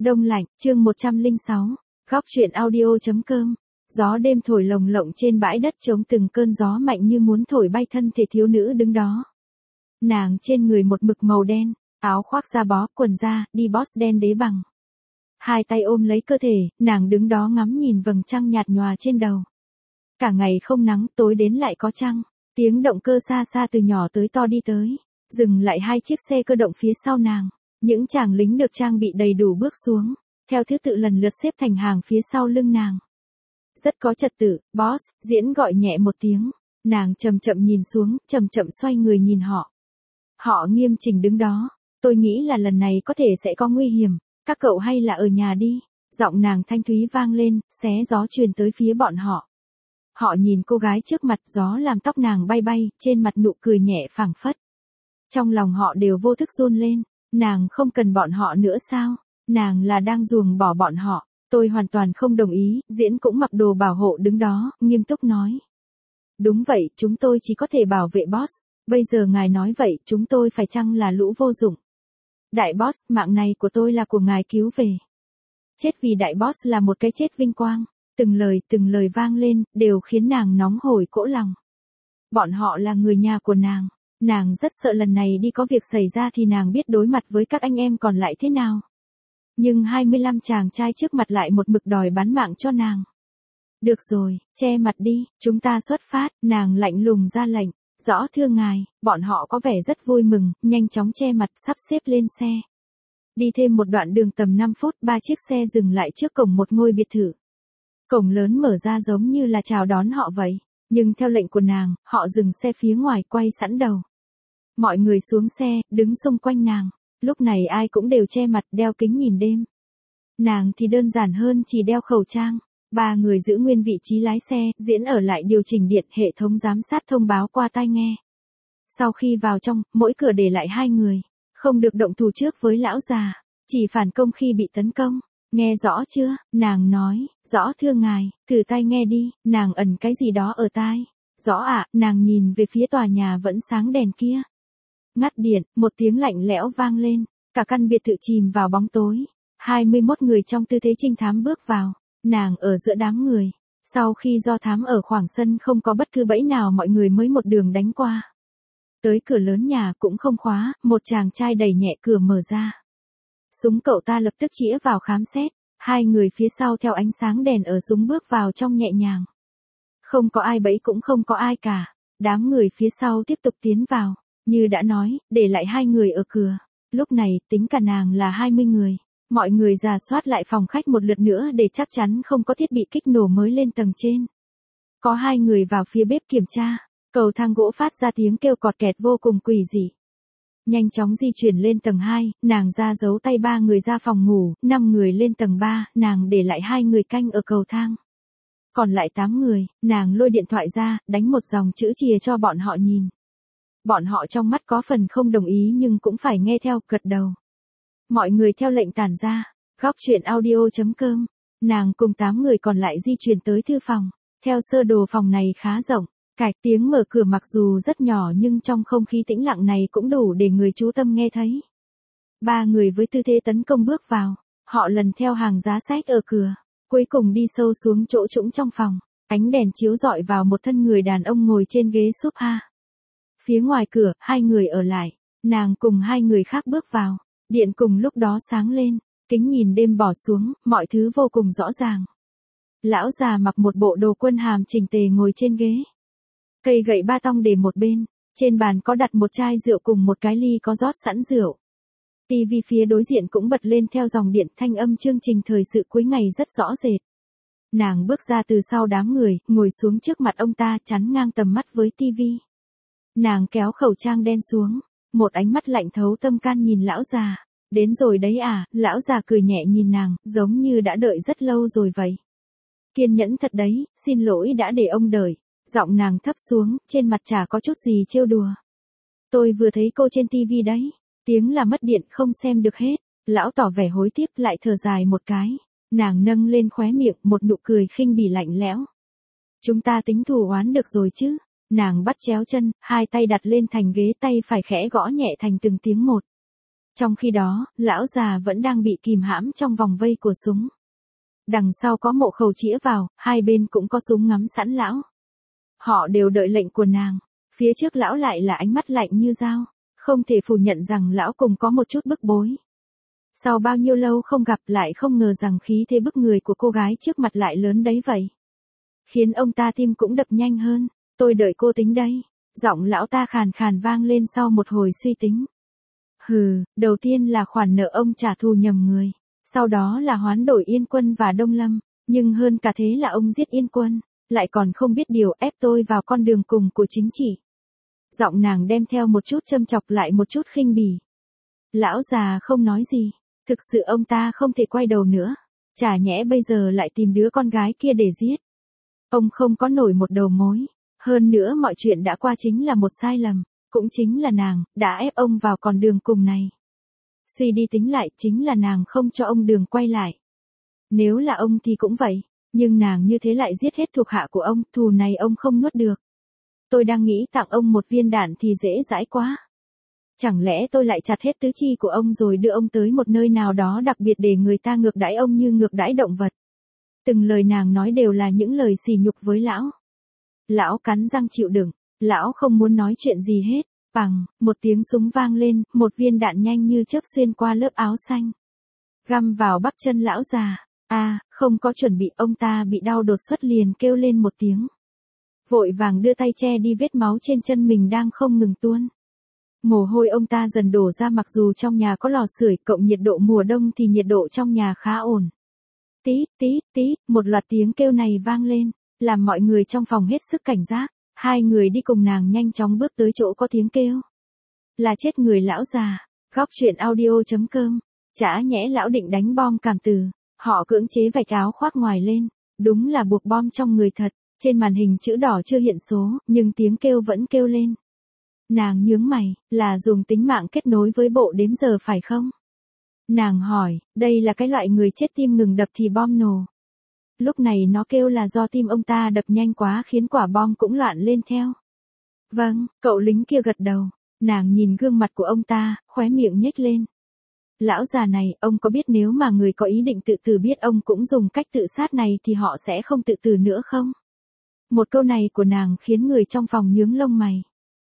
Đông lạnh, chương 106, góc truyện audio.com. Gió đêm thổi lồng lộng trên bãi đất trống, từng cơn gió mạnh như muốn thổi bay thân thể thiếu nữ đứng đó. Nàng trên người một mực màu đen, áo khoác da bó, quần da, đi boss đen đế bằng. Hai tay ôm lấy cơ thể, nàng đứng đó ngắm nhìn vầng trăng nhạt nhòa trên đầu. Cả ngày không nắng, tối đến lại có trăng. Tiếng động cơ xa xa từ nhỏ tới to đi tới, dừng lại hai chiếc xe cơ động phía sau nàng. Những chàng lính được trang bị đầy đủ bước xuống, theo thứ tự lần lượt xếp thành hàng phía sau lưng nàng. Rất có trật tự, boss, diễn gọi nhẹ một tiếng. Nàng chậm chậm nhìn xuống, chậm chậm xoay người nhìn họ. Họ nghiêm chỉnh đứng đó. Tôi nghĩ là lần này có thể sẽ có nguy hiểm. Các cậu hay là ở nhà đi. Giọng nàng thanh thúy vang lên, xé gió truyền tới phía bọn họ. Họ nhìn cô gái trước mặt, gió làm tóc nàng bay bay, trên mặt nụ cười nhẹ phảng phất. Trong lòng họ đều vô thức run lên. Nàng không cần bọn họ nữa sao? Nàng là đang ruồng bỏ bọn họ. Tôi hoàn toàn không đồng ý. Diễn cũng mặc đồ bảo hộ đứng đó, nghiêm túc nói. Đúng vậy, chúng tôi chỉ có thể bảo vệ boss. Bây giờ ngài nói vậy, chúng tôi phải chăng là lũ vô dụng? Đại boss, mạng này của tôi là của ngài cứu về. Chết vì đại boss là một cái chết vinh quang. Từng lời vang lên, đều khiến nàng nóng hổi cỗ lòng. Bọn họ là người nhà của nàng. Nàng rất sợ lần này đi có việc xảy ra thì nàng biết đối mặt với các anh em còn lại thế nào. Nhưng 25 chàng trai trước mặt lại một mực đòi bán mạng cho nàng. Được rồi, che mặt đi, chúng ta xuất phát, nàng lạnh lùng ra lệnh. Rõ thưa ngài, bọn họ có vẻ rất vui mừng, nhanh chóng che mặt, sắp xếp lên xe. Đi thêm một đoạn đường tầm 5 phút, 3 chiếc xe dừng lại trước cổng một ngôi biệt thự. Cổng lớn mở ra giống như là chào đón họ vậy, nhưng theo lệnh của nàng, họ dừng xe phía ngoài, quay sẵn đầu. Mọi người xuống xe, đứng xung quanh nàng. Lúc này ai cũng đều che mặt, đeo kính nhìn đêm. Nàng thì đơn giản hơn, chỉ đeo khẩu trang. 3 người giữ nguyên vị trí lái xe, Diễn ở lại điều chỉnh điện, hệ thống giám sát thông báo qua tai nghe. Sau khi vào trong, mỗi cửa để lại 2 người. Không được động thủ trước với lão già, chỉ phản công khi bị tấn công. Nghe rõ chưa? Nàng nói, rõ thưa ngài, thử tai nghe đi. Nàng ẩn cái gì đó ở tai. Rõ ạ, nàng nhìn về phía tòa nhà vẫn sáng đèn kia. Ngắt điện, một tiếng lạnh lẽo vang lên, cả căn biệt thự chìm vào bóng tối. 21 người trong tư thế trinh thám bước vào, nàng ở giữa đám người. Sau khi do thám ở khoảng sân không có bất cứ bẫy nào, mọi người mới một đường đánh qua. Tới cửa lớn nhà cũng không khóa, một chàng trai đẩy nhẹ cửa mở ra. Súng cậu ta lập tức chĩa vào khám xét, 2 người phía sau theo ánh sáng đèn ở súng bước vào trong nhẹ nhàng. Không có ai bẫy cũng không có ai cả, đám người phía sau tiếp tục tiến vào. Như đã nói, để lại 2 người ở cửa. Lúc này, tính cả nàng là 20 người. Mọi người rà soát lại phòng khách một lượt nữa để chắc chắn không có thiết bị kích nổ mới lên tầng trên. Có 2 người vào phía bếp kiểm tra. Cầu thang gỗ phát ra tiếng kêu cọt kẹt vô cùng quỷ dị. Nhanh chóng di chuyển lên tầng 2, nàng ra giấu tay 3 người ra phòng ngủ, 5 người lên tầng 3, nàng để lại 2 người canh ở cầu thang. Còn lại 8 người, nàng lôi điện thoại ra, đánh một dòng chữ chìa cho bọn họ nhìn. Bọn họ trong mắt có phần không đồng ý nhưng cũng phải nghe theo, gật đầu. Mọi người theo lệnh tản ra. Góc truyện audio.com. Nàng cùng 8 người còn lại di chuyển tới thư phòng. Theo sơ đồ phòng này khá rộng. Cạch tiếng mở cửa mặc dù rất nhỏ nhưng trong không khí tĩnh lặng này cũng đủ để người chú tâm nghe thấy. 3 người với tư thế tấn công bước vào. Họ lần theo hàng giá sách ở cửa. Cuối cùng đi sâu xuống chỗ trũng trong phòng. Ánh đèn chiếu rọi vào một thân người đàn ông ngồi trên ghế sofa. Phía ngoài cửa, 2 người ở lại. Nàng cùng 2 người khác bước vào. Điện cùng lúc đó sáng lên. Kính nhìn đêm bỏ xuống, mọi thứ vô cùng rõ ràng. Lão già mặc một bộ đồ quân hàm chỉnh tề ngồi trên ghế. Cây gậy ba tong để một bên. Trên bàn có đặt một chai rượu cùng một cái ly có rót sẵn rượu. TV phía đối diện cũng bật lên theo dòng điện, thanh âm chương trình thời sự cuối ngày rất rõ rệt. Nàng bước ra từ sau đám người, ngồi xuống trước mặt ông ta, chắn ngang tầm mắt với TV. Nàng kéo khẩu trang đen xuống, một ánh mắt lạnh thấu tâm can nhìn lão già. Đến rồi đấy à? Lão già cười nhẹ nhìn nàng, giống như đã đợi rất lâu rồi vậy. Kiên nhẫn thật đấy, xin lỗi đã để ông đợi. Giọng nàng thấp xuống, trên mặt chả có chút gì trêu đùa. Tôi vừa thấy cô trên TV đấy. Tiếng là mất điện không xem được hết. Lão tỏ vẻ hối tiếc, lại thở dài một cái. Nàng nâng lên khóe miệng, một nụ cười khinh bỉ lạnh lẽo. Chúng ta tính thù oán được rồi chứ? Nàng bắt chéo chân, 2 tay đặt lên thành ghế, tay phải khẽ gõ nhẹ thành từng tiếng một. Trong khi đó, lão già vẫn đang bị kìm hãm trong vòng vây của súng. Đằng sau có mộ khẩu chĩa vào, hai bên cũng có súng ngắm sẵn lão. Họ đều đợi lệnh của nàng. Phía trước lão lại là ánh mắt lạnh như dao. Không thể phủ nhận rằng lão cùng có một chút bức bối. Sau bao nhiêu lâu không gặp lại không ngờ rằng khí thế bức người của cô gái trước mặt lại lớn đấy vậy. Khiến ông ta tim cũng đập nhanh hơn. Tôi đợi cô tính đây. Giọng lão ta khàn khàn vang lên sau một hồi suy tính. Hừ, đầu tiên là khoản nợ ông trả thù nhầm người. Sau đó là hoán đổi Yên Quân và Đông Lâm. Nhưng hơn cả thế là ông giết Yên Quân. Lại còn không biết điều ép tôi vào con đường cùng của chính trị. Giọng nàng đem theo một chút châm chọc lại một chút khinh bỉ. Lão già không nói gì. Thực sự ông ta không thể quay đầu nữa. Chả nhẽ bây giờ lại tìm đứa con gái kia để giết. Ông không có nổi một đầu mối. Hơn nữa mọi chuyện đã qua chính là một sai lầm. Cũng chính là nàng, đã ép ông vào con đường cùng này. Suy đi tính lại, chính là nàng không cho ông đường quay lại. Nếu là ông thì cũng vậy. Nhưng nàng như thế lại giết hết thuộc hạ của ông, thù này ông không nuốt được. Tôi đang nghĩ tặng ông một viên đạn thì dễ dãi quá. Chẳng lẽ tôi lại chặt hết tứ chi của ông rồi đưa ông tới một nơi nào đó đặc biệt để người ta ngược đãi ông như ngược đãi động vật. Từng lời nàng nói đều là những lời sỉ nhục với lão. Lão cắn răng chịu đựng, lão không muốn nói chuyện gì hết. Bằng, một tiếng súng vang lên, một viên đạn nhanh như chớp xuyên qua lớp áo xanh. Găm vào bắp chân lão già. Không có chuẩn bị, ông ta bị đau đột xuất liền kêu lên một tiếng. Vội vàng đưa tay che đi vết máu trên chân mình đang không ngừng tuôn. Mồ hôi ông ta dần đổ ra, mặc dù trong nhà có lò sưởi cộng nhiệt độ mùa đông thì nhiệt độ trong nhà khá ổn. Tít tít tít, một loạt tiếng kêu này vang lên, làm mọi người trong phòng hết sức cảnh giác. Hai người đi cùng nàng nhanh chóng bước tới chỗ có tiếng kêu. Là chết người lão già. Góc truyện audio.com. Chả nhẽ lão định đánh bom cảm tử. Họ cưỡng chế vạch áo khoác ngoài lên. Đúng là buộc bom trong người thật. Trên màn hình chữ đỏ chưa hiện số, nhưng tiếng kêu vẫn kêu lên. Nàng nhướng mày, là dùng tính mạng kết nối với bộ đếm giờ phải không? Nàng hỏi, đây là cái loại người chết tim ngừng đập thì bom nổ. Lúc này nó kêu là do tim ông ta đập nhanh quá khiến quả bom cũng loạn lên theo. Vâng, cậu lính kia gật đầu. Nàng nhìn gương mặt của ông ta, khóe miệng nhếch lên. Lão già này, ông có biết nếu mà người có ý định tự tử biết ông cũng dùng cách tự sát này thì họ sẽ không tự tử nữa không? Một câu này của nàng khiến người trong phòng nhướng lông mày.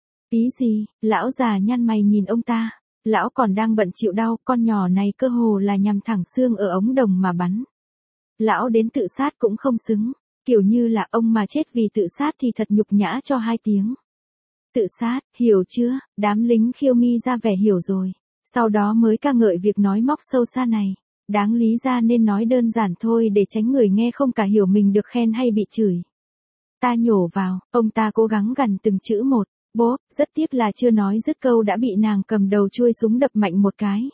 Ý gì? Lão già nhăn mày nhìn ông ta. Lão còn đang bận chịu đau, con nhỏ này cơ hồ là nhằm thẳng xương ở ống đồng mà bắn. Lão đến tự sát cũng không xứng. Kiểu như là ông mà chết vì tự sát thì thật nhục nhã cho 2 tiếng. Tự sát, hiểu chưa? Đám lính khiêu mi ra vẻ hiểu rồi. Sau đó mới ca ngợi việc nói móc sâu xa này. Đáng lý ra nên nói đơn giản thôi để tránh người nghe không cả hiểu mình được khen hay bị chửi. Ta nhổ vào, ông ta cố gắng gằn từng chữ một. Bố, rất tiếc là chưa nói dứt câu đã bị nàng cầm đầu chuôi súng đập mạnh một cái.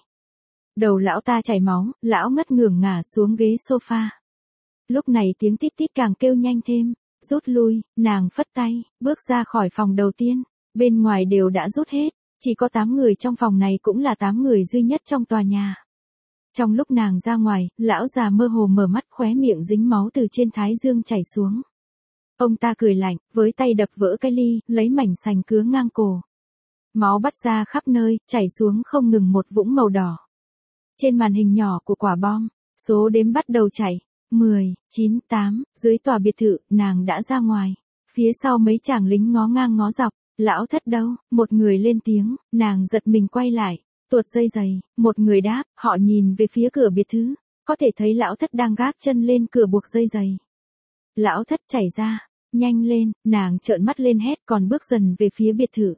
Đầu lão ta chảy máu, lão ngất ngưởng ngả xuống ghế sofa. Lúc này tiếng tít tít càng kêu nhanh thêm. Rút lui, nàng phất tay, bước ra khỏi phòng đầu tiên. Bên ngoài đều đã rút hết, chỉ có 8 người trong phòng này cũng là 8 người duy nhất trong tòa nhà. Trong lúc nàng ra ngoài, lão già mơ hồ mở mắt, khóe miệng dính máu từ trên thái dương chảy xuống. Ông ta cười lạnh, với tay đập vỡ cái ly, lấy mảnh sành cứa ngang cổ. Máu bắt ra khắp nơi, chảy xuống không ngừng một vũng màu đỏ. Trên màn hình nhỏ của quả bom, số đếm bắt đầu chảy. 10, 9, 8, dưới tòa biệt thự, nàng đã ra ngoài. Phía sau mấy chàng lính ngó ngang ngó dọc, lão thất đâu, một người lên tiếng, nàng giật mình quay lại, tuột dây giày, một người đáp, họ nhìn về phía cửa biệt thự, có thể thấy lão thất đang gác chân lên cửa buộc dây giày. Lão thất chảy ra, nhanh lên, nàng trợn mắt lên hét còn bước dần về phía biệt thự.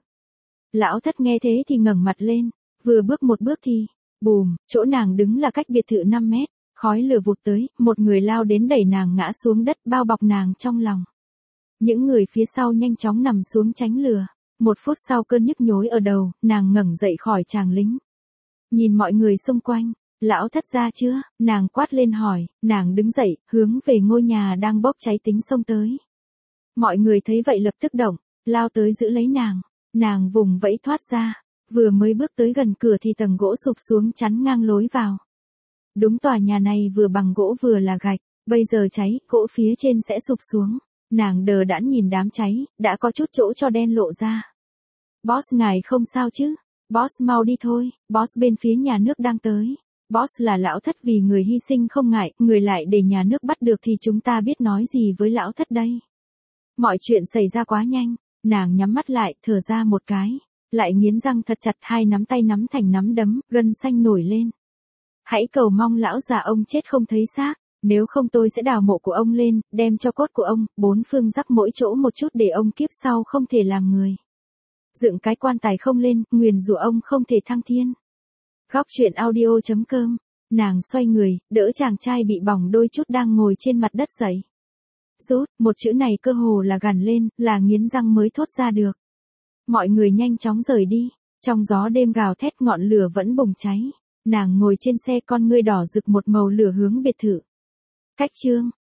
Lão thất nghe thế thì ngẩng mặt lên, vừa bước một bước thì, bùm, chỗ nàng đứng là cách biệt thự 5 mét. Khói lửa vụt tới, một người lao đến đẩy nàng ngã xuống đất bao bọc nàng trong lòng. Những người phía sau nhanh chóng nằm xuống tránh lửa. 1 phút sau cơn nhức nhối ở đầu, nàng ngẩng dậy khỏi chàng lính. Nhìn mọi người xung quanh, lão thất ra chưa, nàng quát lên hỏi, nàng đứng dậy, hướng về ngôi nhà đang bốc cháy tính xông tới. Mọi người thấy vậy lập tức động, lao tới giữ lấy nàng vùng vẫy thoát ra, vừa mới bước tới gần cửa thì tầng gỗ sụp xuống chắn ngang lối vào. Đúng tòa nhà này vừa bằng gỗ vừa là gạch, bây giờ cháy, gỗ phía trên sẽ sụp xuống. Nàng đờ đẫn nhìn đám cháy, đã có chút chỗ cho đen lộ ra. Boss ngài không sao chứ? Boss mau đi thôi, boss bên phía nhà nước đang tới. Boss là lão thất vì người hy sinh không ngại, người lại để nhà nước bắt được thì chúng ta biết nói gì với lão thất đây. Mọi chuyện xảy ra quá nhanh, nàng nhắm mắt lại, thở ra một cái, lại nghiến răng thật chặt, hai nắm tay nắm thành nắm đấm, gân xanh nổi lên. Hãy cầu mong lão già ông chết không thấy xác, nếu không tôi sẽ đào mộ của ông lên, đem cho cốt của ông, bốn phương rắc mỗi chỗ một chút để ông kiếp sau không thể làm người. Dựng cái quan tài không lên, nguyền rủa ông không thể thăng thiên. Góc truyện audio.com, nàng xoay người, đỡ chàng trai bị bỏng đôi chút đang ngồi trên mặt đất dậy. Rút, một chữ này cơ hồ là gằn lên, là nghiến răng mới thốt ra được. Mọi người nhanh chóng rời đi, trong gió đêm gào thét ngọn lửa vẫn bùng cháy. Nàng ngồi trên xe con ngươi đỏ rực một màu lửa hướng biệt thự. Cách chương.